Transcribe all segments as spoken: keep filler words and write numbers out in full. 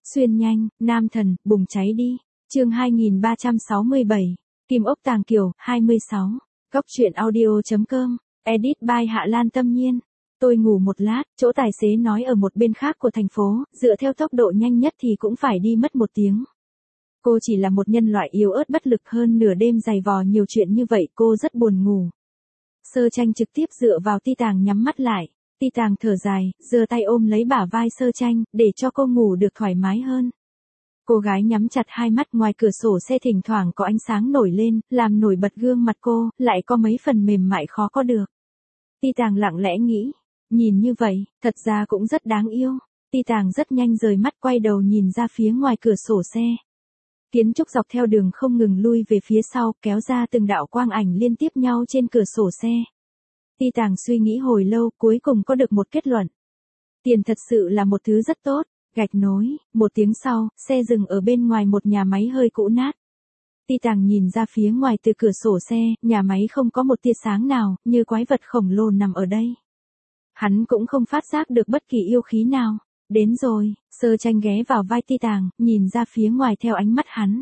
Xuyên nhanh, nam thần, bùng cháy đi. Chương hai nghìn ba trăm sáu mươi bảy. Kim ốc Tàng Kiều, hai mươi sáu. Góc truyện audio.com. Edit by Hạ Lan Tâm Nhiên. Tôi ngủ một lát, chỗ tài xế nói ở một bên khác của thành phố, dựa theo tốc độ nhanh nhất thì cũng phải đi mất một tiếng. Cô chỉ là một nhân loại yếu ớt bất lực, hơn nửa đêm dày vò nhiều chuyện như vậy, cô rất buồn ngủ. Sơ Tranh trực tiếp dựa vào Ti Tàng nhắm mắt lại. Ti Tàng thở dài, giơ tay ôm lấy bả vai Sơ Tranh, để cho cô ngủ được thoải mái hơn. Cô gái nhắm chặt hai mắt, ngoài cửa sổ xe thỉnh thoảng có ánh sáng nổi lên, làm nổi bật gương mặt cô, lại có mấy phần mềm mại khó có được. Ti Tàng lặng lẽ nghĩ, nhìn như vậy, thật ra cũng rất đáng yêu. Ti Tàng rất nhanh rời mắt, quay đầu nhìn ra phía ngoài cửa sổ xe. Kiến trúc dọc theo đường không ngừng lui về phía sau, kéo ra từng đạo quang ảnh liên tiếp nhau trên cửa sổ xe. Ti Tàng suy nghĩ hồi lâu, cuối cùng có được một kết luận. Tiền thật sự là một thứ rất tốt. Gạch nối, một tiếng sau, xe dừng ở bên ngoài một nhà máy hơi cũ nát. Ti Tàng nhìn ra phía ngoài từ cửa sổ xe, nhà máy không có một tia sáng nào, như quái vật khổng lồ nằm ở đây. Hắn cũng không phát giác được bất kỳ yêu khí nào. Đến rồi. Sơ Tranh ghé vào vai Ti Tàng, nhìn ra phía ngoài theo ánh mắt hắn.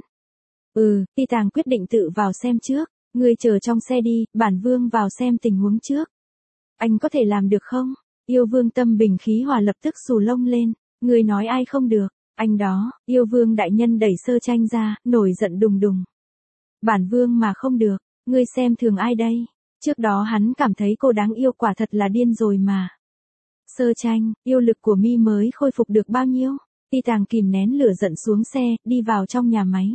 Ừ, Ti Tàng quyết định tự vào xem trước. Ngươi chờ trong xe đi, bản vương vào xem tình huống trước. Anh có thể làm được không? Yêu vương tâm bình khí hòa lập tức xù lông lên. Ngươi nói ai không được? Anh đó. Yêu vương đại nhân đẩy Sơ Tranh ra, nổi giận đùng đùng. Bản vương mà không được, ngươi xem thường ai đây? Trước đó hắn cảm thấy cô đáng yêu, quả thật là điên rồi mà. Sơ Tranh, yêu lực của mi mới khôi phục được bao nhiêu? Ti Tàng kìm nén lửa giận xuống xe, đi vào trong nhà máy.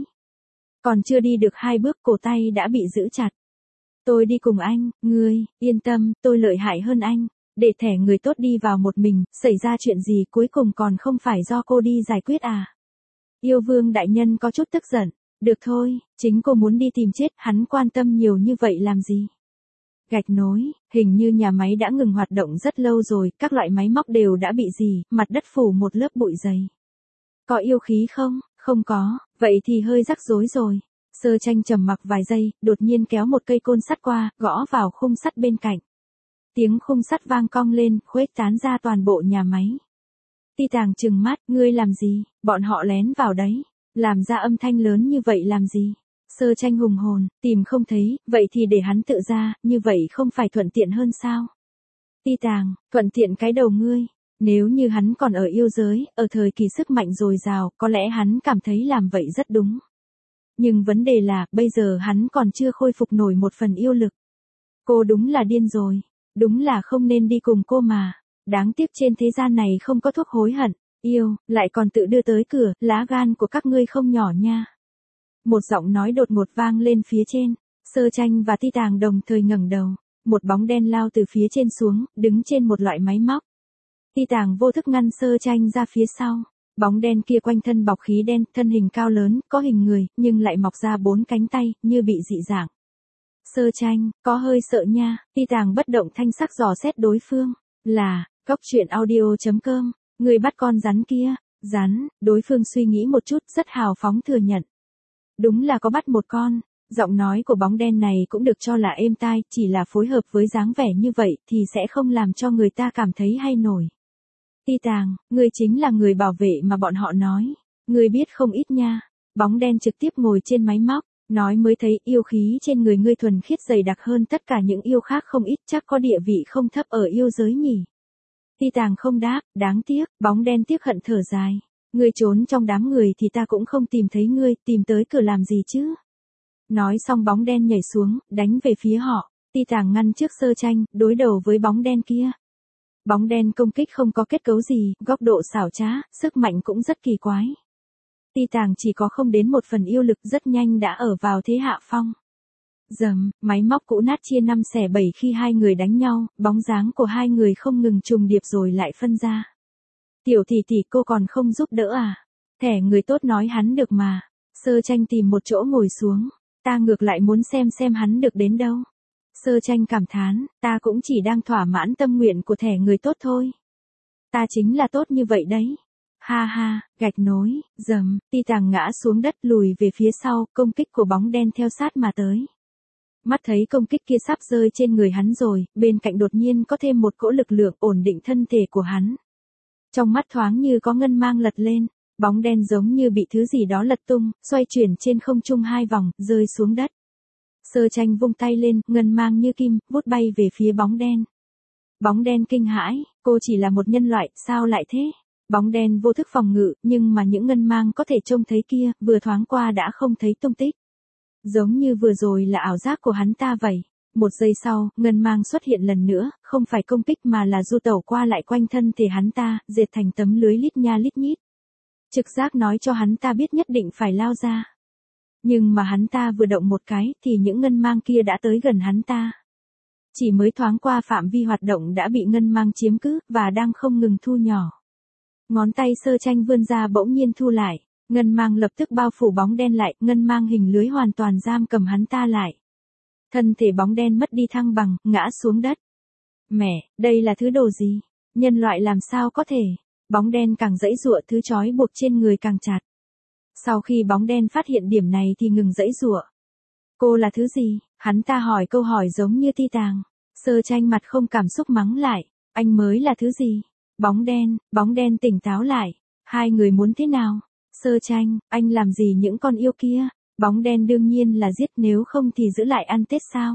Còn chưa đi được hai bước, cổ tay đã bị giữ chặt. Tôi đi cùng anh. Ngươi, yên tâm, tôi lợi hại hơn anh. Để thẻ người tốt đi vào một mình, xảy ra chuyện gì cuối cùng còn không phải do cô đi giải quyết à? Yêu vương đại nhân có chút tức giận. Được thôi, chính cô muốn đi tìm chết, hắn quan tâm nhiều như vậy làm gì? Gạch nối, hình như nhà máy đã ngừng hoạt động rất lâu rồi, các loại máy móc đều đã bị gì, mặt đất phủ một lớp bụi dày. Có yêu khí không? Không có, vậy thì hơi rắc rối rồi. Sơ Tranh trầm mặc vài giây, đột nhiên kéo một cây côn sắt qua, gõ vào khung sắt bên cạnh. Tiếng khung sắt vang cong lên, khuếch tán ra toàn bộ nhà máy. Ti Tàng trừng mắt, ngươi làm gì? Bọn họ lén vào đấy. Làm ra âm thanh lớn như vậy làm gì? Sơ Tranh hùng hồn, tìm không thấy, vậy thì để hắn tự ra, như vậy không phải thuận tiện hơn sao? Ti Tàng, thuận tiện cái đầu ngươi. Nếu như hắn còn ở yêu giới, ở thời kỳ sức mạnh dồi dào, có lẽ hắn cảm thấy làm vậy rất đúng. Nhưng vấn đề là, bây giờ hắn còn chưa khôi phục nổi một phần yêu lực. Cô đúng là điên rồi. Đúng là không nên đi cùng cô mà. Đáng tiếc trên thế gian này không có thuốc hối hận. Yêu, lại còn tự đưa tới cửa, lá gan của các ngươi không nhỏ nha. Một giọng nói đột ngột vang lên phía trên. Sơ Tranh và Ti Tàng đồng thời ngẩng đầu. Một bóng đen lao từ phía trên xuống, đứng trên một loại máy móc. Ti Tàng vô thức ngăn Sơ Tranh ra phía sau. Bóng đen kia quanh thân bọc khí đen, thân hình cao lớn, có hình người, nhưng lại mọc ra bốn cánh tay, như bị dị dạng. Sơ Tranh, có hơi sợ nha. Ti Tàng bất động thanh sắc dò xét đối phương. Là, góc truyện audio.com. Người bắt con rắn kia. Rắn, đối phương suy nghĩ một chút, rất hào phóng thừa nhận. Đúng là có bắt một con. Giọng nói của bóng đen này cũng được cho là êm tai, chỉ là phối hợp với dáng vẻ như vậy thì sẽ không làm cho người ta cảm thấy hay nổi. Ti Tàng, ngươi chính là người bảo vệ mà bọn họ nói. Ngươi biết không ít nha. Bóng đen trực tiếp ngồi trên máy móc, nói mới thấy yêu khí trên người ngươi thuần khiết dày đặc hơn tất cả những yêu khác không ít, chắc có địa vị không thấp ở yêu giới nhỉ. Ti Tàng không đáp, đáng tiếc, bóng đen tiếc hận thở dài. Ngươi trốn trong đám người thì ta cũng không tìm thấy ngươi, tìm tới cửa làm gì chứ? Nói xong bóng đen nhảy xuống, đánh về phía họ. Ti Tàng ngăn trước Sơ Tranh, đối đầu với bóng đen kia. Bóng đen công kích không có kết cấu gì, góc độ xảo trá, sức mạnh cũng rất kỳ quái. Ti Tàng chỉ có không đến một phần yêu lực, rất nhanh đã ở vào thế hạ phong. Dầm, máy móc cũ nát chia năm xẻ bảy khi hai người đánh nhau, bóng dáng của hai người không ngừng trùng điệp rồi lại phân ra. Tiểu tỷ tỷ, cô còn không giúp đỡ à? Thẻ người tốt nói hắn được mà. Sơ Tranh tìm một chỗ ngồi xuống. Ta ngược lại muốn xem xem hắn được đến đâu. Sơ Tranh cảm thán, ta cũng chỉ đang thỏa mãn tâm nguyện của thẻ người tốt thôi. Ta chính là tốt như vậy đấy. Ha ha, gạch nối, dầm, Ti Tàng ngã xuống đất lùi về phía sau, công kích của bóng đen theo sát mà tới. Mắt thấy công kích kia sắp rơi trên người hắn rồi, bên cạnh đột nhiên có thêm một cỗ lực lượng ổn định thân thể của hắn. Trong mắt thoáng như có ngân mang lật lên. Bóng đen giống như bị thứ gì đó lật tung, xoay chuyển trên không trung hai vòng, rơi xuống đất. Sơ Tranh vung tay lên, ngân mang như kim, vút bay về phía bóng đen. Bóng đen kinh hãi, cô chỉ là một nhân loại, sao lại thế? Bóng đen vô thức phòng ngự, nhưng mà những ngân mang có thể trông thấy kia, vừa thoáng qua đã không thấy tung tích. Giống như vừa rồi là ảo giác của hắn ta vậy. Một giây sau, ngân mang xuất hiện lần nữa, không phải công kích mà là du tẩu qua lại quanh thân thể hắn ta, dệt thành tấm lưới lít nha lít nhít. Trực giác nói cho hắn ta biết nhất định phải lao ra. Nhưng mà hắn ta vừa động một cái thì những ngân mang kia đã tới gần hắn ta. Chỉ mới thoáng qua phạm vi hoạt động đã bị ngân mang chiếm cứ và đang không ngừng thu nhỏ. Ngón tay Sơ Tranh vươn ra bỗng nhiên thu lại, ngân mang lập tức bao phủ bóng đen lại, ngân mang hình lưới hoàn toàn giam cầm hắn ta lại. Thân thể bóng đen mất đi thăng bằng, ngã xuống đất. Mẹ, đây là thứ đồ gì? Nhân loại làm sao có thể? Bóng đen càng giãy giụa, thứ trói buộc trên người càng chặt. Sau khi bóng đen phát hiện điểm này thì ngừng giãy giụa. Cô là thứ gì? Hắn ta hỏi câu hỏi giống như ti tàng. Sơ Tranh mặt không cảm xúc mắng lại. Anh mới là thứ gì? Bóng đen, bóng đen tỉnh táo lại. Hai người muốn thế nào? Sơ Tranh, anh làm gì những con yêu kia? Bóng đen đương nhiên là giết, nếu không thì giữ lại ăn Tết sao?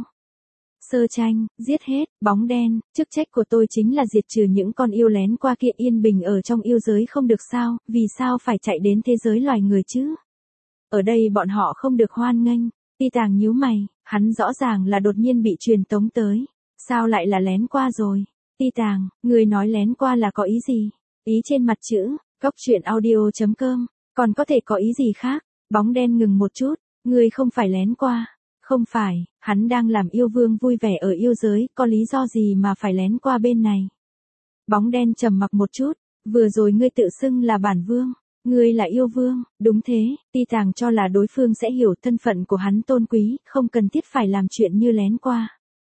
Sơ Tranh, giết hết. Bóng đen, chức trách của tôi chính là diệt trừ những con yêu lén qua kia, yên bình ở trong yêu giới không được sao, vì sao phải chạy đến thế giới loài người chứ? Ở đây bọn họ không được hoan nghênh. Ti Tàng nhíu mày, hắn rõ ràng là đột nhiên bị truyền tống tới. Sao lại là lén qua rồi? Ti Tàng, người nói lén qua là có ý gì? Ý trên mặt chữ, cóc truyện audio chấm com, còn có thể có ý gì khác? Bóng đen ngừng một chút, người không phải lén qua. Không phải, hắn đang làm yêu vương vui vẻ ở yêu giới, có lý do gì mà phải lén qua bên này? Bóng đen trầm mặc một chút, vừa rồi ngươi tự xưng là bản vương. Ngươi là yêu vương, đúng thế, Ti Tàng cho là đối phương sẽ hiểu thân phận của hắn tôn quý, không cần thiết phải làm chuyện như lén qua.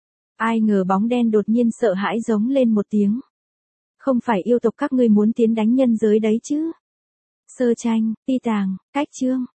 Ai ngờ bóng đen đột nhiên sợ hãi giống lên một tiếng. Không phải yêu tộc các ngươi muốn tiến đánh nhân giới đấy chứ? Sơ Tranh, Ti Tàng, cách chương.